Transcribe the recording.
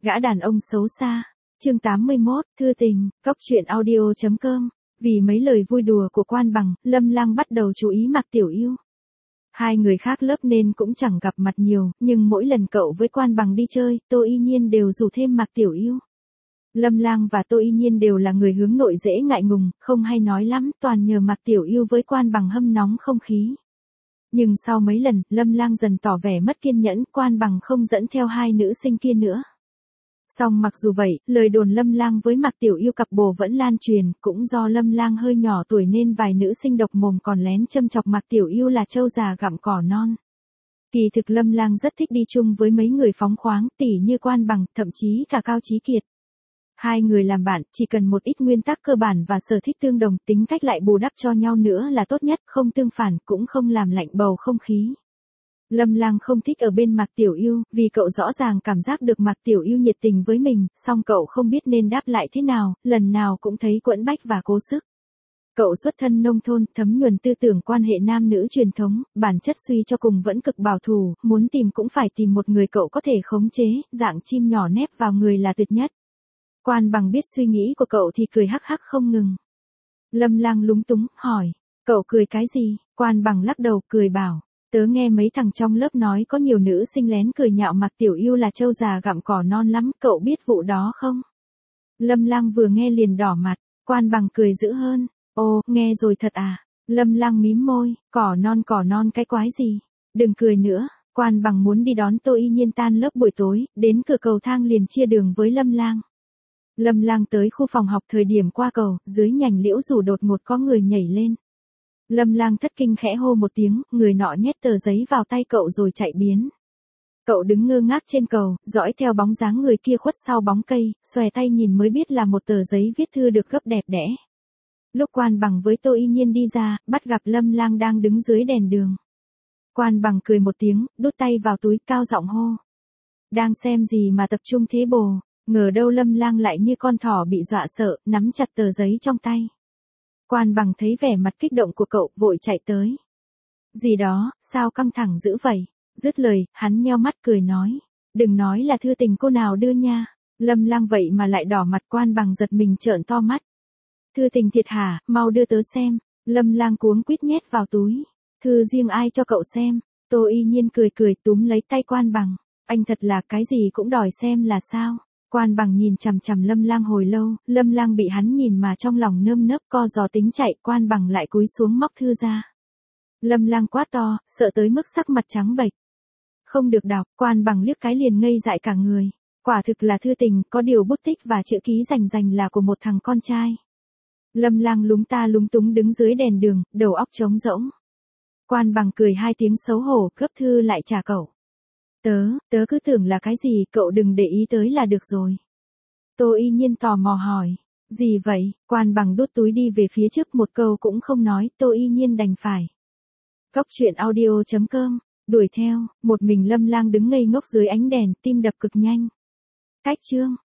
Gã đàn ông xấu xa. Chương 81, thư tình, Cóc truyện audio.com. Vì mấy lời vui đùa của Quan Bằng, Lâm Lang bắt đầu chú ý Mạc Tiểu Yêu. Hai người khác lớp nên cũng chẳng gặp mặt nhiều, nhưng mỗi lần cậu với Quan Bằng đi chơi, Tô Y Nhiên đều rủ thêm Mạc Tiểu Yêu. Lâm Lang và Tô Y Nhiên đều là người hướng nội dễ ngại ngùng, không hay nói lắm, toàn nhờ Mạc Tiểu Yêu với Quan Bằng hâm nóng không khí. Nhưng sau mấy lần, Lâm Lang dần tỏ vẻ mất kiên nhẫn, Quan Bằng không dẫn theo hai nữ sinh kia nữa. Song mặc dù vậy, lời đồn Lâm Lang với Mạc Tiểu Yêu cặp bồ vẫn lan truyền, cũng do Lâm Lang hơi nhỏ tuổi nên vài nữ sinh độc mồm còn lén châm chọc Mạc Tiểu Yêu là trâu già gặm cỏ non. Kỳ thực Lâm Lang rất thích đi chung với mấy người phóng khoáng, tỉ như Quan Bằng, thậm chí cả Cao Chí Kiệt. Hai người làm bạn, chỉ cần một ít nguyên tắc cơ bản và sở thích tương đồng, tính cách lại bù đắp cho nhau nữa là tốt nhất, không tương phản, cũng không làm lạnh bầu không khí. Lâm Lang không thích ở bên Mạc Tiểu Yêu, vì cậu rõ ràng cảm giác được Mạc Tiểu Yêu nhiệt tình với mình, song cậu không biết nên đáp lại thế nào, lần nào cũng thấy quẫn bách và cố sức. Cậu xuất thân nông thôn, thấm nhuần tư tưởng quan hệ nam nữ truyền thống, bản chất suy cho cùng vẫn cực bảo thủ, muốn tìm cũng phải tìm một người cậu có thể khống chế, dạng chim nhỏ nép vào người là tuyệt nhất. Quan Bằng biết suy nghĩ của cậu thì cười hắc hắc không ngừng. Lâm Lang lúng túng, hỏi, cậu cười cái gì? Quan Bằng lắc đầu, cười bảo, tớ nghe mấy thằng trong lớp nói có nhiều nữ sinh lén cười nhạo Mạc Tiểu Yêu là trâu già gặm cỏ non lắm, cậu biết vụ đó không? Lâm Lang vừa nghe liền đỏ mặt, Quan Bằng cười dữ hơn, ồ, nghe rồi thật à? Lâm Lang mím môi, cỏ non cái quái gì? Đừng cười nữa. Quan Bằng muốn đi đón Tô Y Nhiên tan lớp buổi tối, đến cửa cầu thang liền chia đường với Lâm Lang. Lâm Lang tới khu phòng học thời điểm qua cầu, dưới nhành liễu rủ đột ngột có người nhảy lên. Lâm Lang thất kinh khẽ hô một tiếng, người nọ nhét tờ giấy vào tay cậu rồi chạy biến. Cậu đứng ngơ ngác trên cầu, dõi theo bóng dáng người kia khuất sau bóng cây, xòe tay nhìn mới biết là một tờ giấy viết thư được gấp đẹp đẽ. Lúc Quan Bằng với Tô Y Nhiên đi ra, bắt gặp Lâm Lang đang đứng dưới đèn đường. Quan Bằng cười một tiếng, đút tay vào túi, cao giọng hô. Đang xem gì mà tập trung thế bồ? Ngờ đâu Lâm Lang lại như con thỏ bị dọa sợ, nắm chặt tờ giấy trong tay. Quan Bằng thấy vẻ mặt kích động của cậu, vội chạy tới. Gì đó, sao căng thẳng dữ vậy? Dứt lời, hắn nheo mắt cười nói. Đừng nói là thư tình cô nào đưa nha. Lâm Lang vậy mà lại đỏ mặt. Quan Bằng giật mình trợn to mắt. Thư tình thiệt hả, mau đưa tớ xem. Lâm Lang cuống quýt nhét vào túi. Thư riêng ai cho cậu xem? Tô Y Nhiên cười cười túm lấy tay Quan Bằng. Anh thật là cái gì cũng đòi xem là sao? Quan Bằng nhìn chằm chằm Lâm Lang hồi lâu, Lâm Lang bị hắn nhìn mà trong lòng nơm nớp co giò tính chạy, Quan Bằng lại cúi xuống móc thư ra. Lâm Lang quát to, sợ tới mức sắc mặt trắng bệch. Không được đọc, Quan Bằng liếc cái liền ngây dại cả người. Quả thực là thư tình, có điều bút tích và chữ ký rành là của một thằng con trai. Lâm Lang lúng ta lúng túng đứng dưới đèn đường, đầu óc trống rỗng. Quan Bằng cười hai tiếng xấu hổ, gấp thư lại trả cậu. Tớ cứ tưởng là cái gì, cậu đừng để ý tới là được rồi. Tô Y Nhiên tò mò hỏi. Gì vậy? Quan Bằng đút túi đi về phía trước, một câu cũng không nói, Tô Y Nhiên đành phải. Cóc truyện audio.com, đuổi theo, một mình Lâm Lang đứng ngây ngốc dưới ánh đèn, tim đập cực nhanh. Cách chương.